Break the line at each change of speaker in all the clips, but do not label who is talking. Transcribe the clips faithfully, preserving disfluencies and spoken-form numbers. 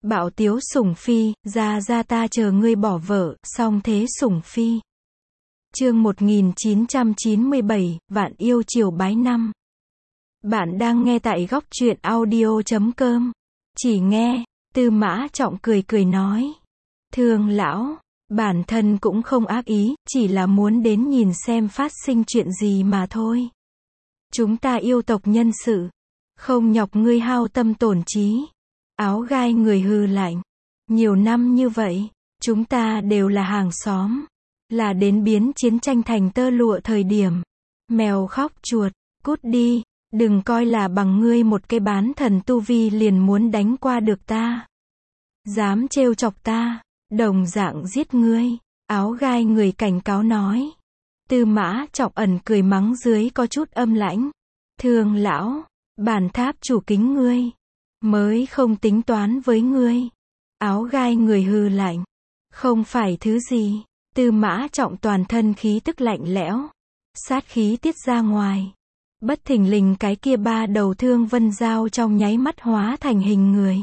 Bạo tiếu sủng phi, ra ra ta chờ ngươi bỏ vợ, song thế sủng phi. Chương một nghìn chín trăm chín mươi bảy, Vạn yêu chiều bái năm. Bạn đang nghe tại góc truyện audio chấm com. Chỉ nghe, Tư Mã Trọng cười cười nói. Thương lão, bản thân cũng không ác ý, chỉ là muốn đến nhìn xem phát sinh chuyện gì mà thôi. Chúng ta yêu tộc nhân sự, không nhọc ngươi hao tâm tổn trí. Áo gai người hừ lạnh. Nhiều năm như vậy, chúng ta đều là hàng xóm. Là đến biến chiến tranh thành tơ lụa thời điểm. Mèo khóc chuột, cút đi, đừng coi là bằng ngươi một cái bán thần tu vi liền muốn đánh qua được ta. Dám trêu chọc ta, đồng dạng giết ngươi. Áo gai người cảnh cáo nói. Tư Mã Trọng ẩn cười mắng dưới có chút âm lãnh. Thương lão, bản tháp chủ kính ngươi. Mới không tính toán với ngươi. Áo gai người hừ lạnh. Không phải thứ gì. Tư Mã Trọng toàn thân khí tức lạnh lẽo. Sát khí tiết ra ngoài. Bất thình lình cái kia ba đầu thương vân dao trong nháy mắt hóa thành hình người.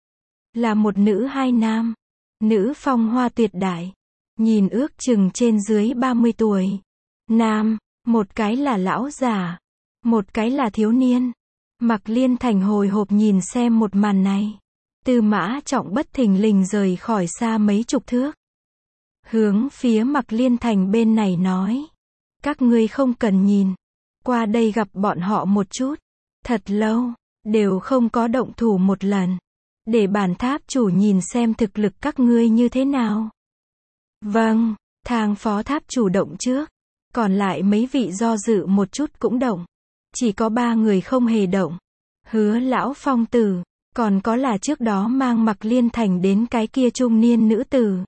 Là một nữ hai nam. Nữ phong hoa tuyệt đại. Nhìn ước chừng trên dưới ba mươi tuổi. Nam, một cái là lão già. Một cái là thiếu niên. Mạc Liên Thành hồi hộp nhìn xem một màn này. Tư Mã Trọng bất thình lình rời khỏi xa mấy chục thước. Hướng phía Mạc Liên Thành bên này nói. Các ngươi không cần nhìn. Qua đây gặp bọn họ một chút. Thật lâu, đều không có động thủ một lần. Để bản tháp chủ nhìn xem thực lực các ngươi như thế nào. Vâng, thang phó tháp chủ động trước. Còn lại mấy vị do dự một chút cũng động. Chỉ có ba người không hề động. Hứa lão phong tử, còn có là trước đó mang Mạc Liên Thành đến cái kia trung niên nữ tử.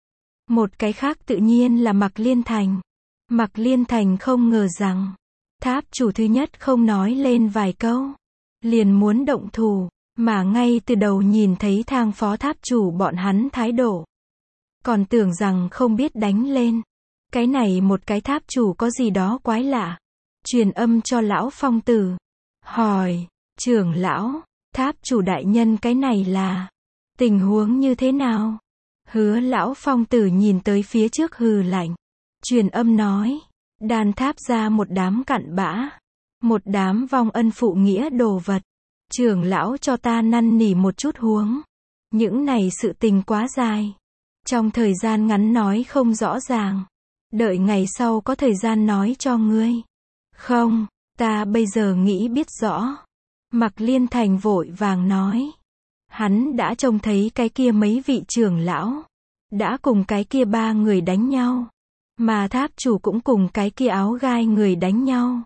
Một cái khác tự nhiên là Mạc Liên Thành. Mạc Liên Thành không ngờ rằng, tháp chủ thứ nhất không nói lên vài câu. Liền muốn động thủ, mà ngay từ đầu nhìn thấy thang phó tháp chủ bọn hắn thái độ. Còn tưởng rằng không biết đánh lên. Cái này một cái tháp chủ có gì đó quái lạ. Truyền âm cho lão phong tử. Hỏi, trưởng lão, tháp chủ đại nhân cái này là tình huống như thế nào? Hứa lão phong tử nhìn tới phía trước hừ lạnh. Truyền âm nói, đan tháp ra một đám cặn bã. Một đám vong ân phụ nghĩa đồ vật. Trưởng lão cho ta năn nỉ một chút huống. Những này sự tình quá dài. Trong thời gian ngắn nói không rõ ràng. Đợi ngày sau có thời gian nói cho ngươi. Không, ta bây giờ nghĩ biết rõ. Mạc Liên Thành vội vàng nói. Hắn đã trông thấy cái kia mấy vị trưởng lão. Đã cùng cái kia ba người đánh nhau. Mà tháp chủ cũng cùng cái kia áo gai người đánh nhau.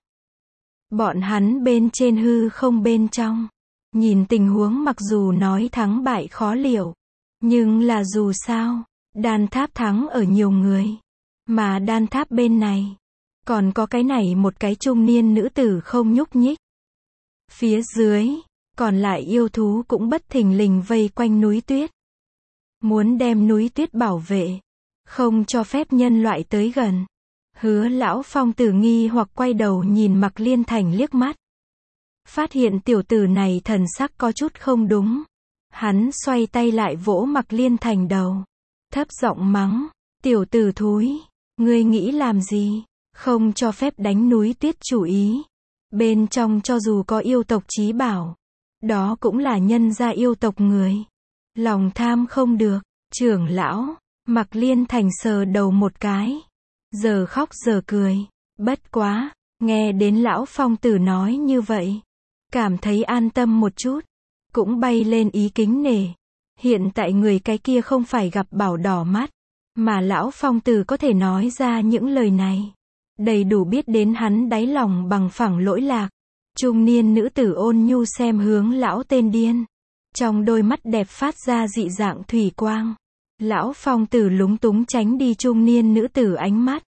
Bọn hắn bên trên hư không bên trong. Nhìn tình huống mặc dù nói thắng bại khó liệu. Nhưng là dù sao, đan tháp thắng ở nhiều người. Mà đan tháp bên này. Còn có cái này một cái trung niên nữ tử không nhúc nhích. Phía dưới, còn lại yêu thú cũng bất thình lình vây quanh núi tuyết. Muốn đem núi tuyết bảo vệ. Không cho phép nhân loại tới gần. Hứa lão phong tử nghi hoặc quay đầu nhìn Mạc Liên Thành liếc mắt. Phát hiện tiểu tử này thần sắc có chút không đúng. Hắn xoay tay lại vỗ Mạc Liên Thành đầu. Thấp giọng mắng. Tiểu tử thúi. Ngươi nghĩ làm gì? Không cho phép đánh núi tuyết chủ ý. Bên trong cho dù có yêu tộc chí bảo. Đó cũng là nhân gia yêu tộc người. Lòng tham không được. Trưởng lão. Mạc Liên Thành sờ đầu một cái. Giờ khóc giờ cười. Bất quá. Nghe đến lão phong tử nói như vậy. Cảm thấy an tâm một chút. Cũng bay lên ý kính nể. Hiện tại người cái kia không phải gặp bảo đỏ mắt. Mà lão phong tử có thể nói ra những lời này. Đầy đủ biết đến hắn đáy lòng bằng phẳng lỗi lạc. Trung niên nữ tử ôn nhu xem hướng lão tên điên. Trong đôi mắt đẹp phát ra dị dạng thủy quang. Lão phong tử lúng túng tránh đi trung niên nữ tử ánh mắt.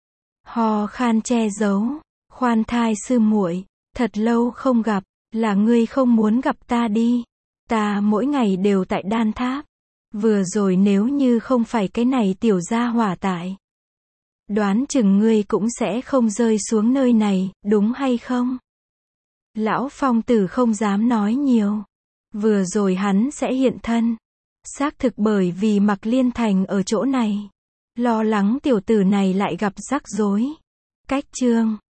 Ho khan che giấu. Khoan thai sư muội, thật lâu không gặp, là ngươi không muốn gặp ta đi. Ta mỗi ngày đều tại đan tháp. Vừa rồi nếu như không phải cái này tiểu gia hỏa tại. Đoán chừng ngươi cũng sẽ không rơi xuống nơi này, đúng hay không? Lão phong tử không dám nói nhiều. Vừa rồi hắn sẽ hiện thân. Xác thực bởi vì Mạc Liên Thành ở chỗ này. Lo lắng tiểu tử này lại gặp rắc rối. Cách chương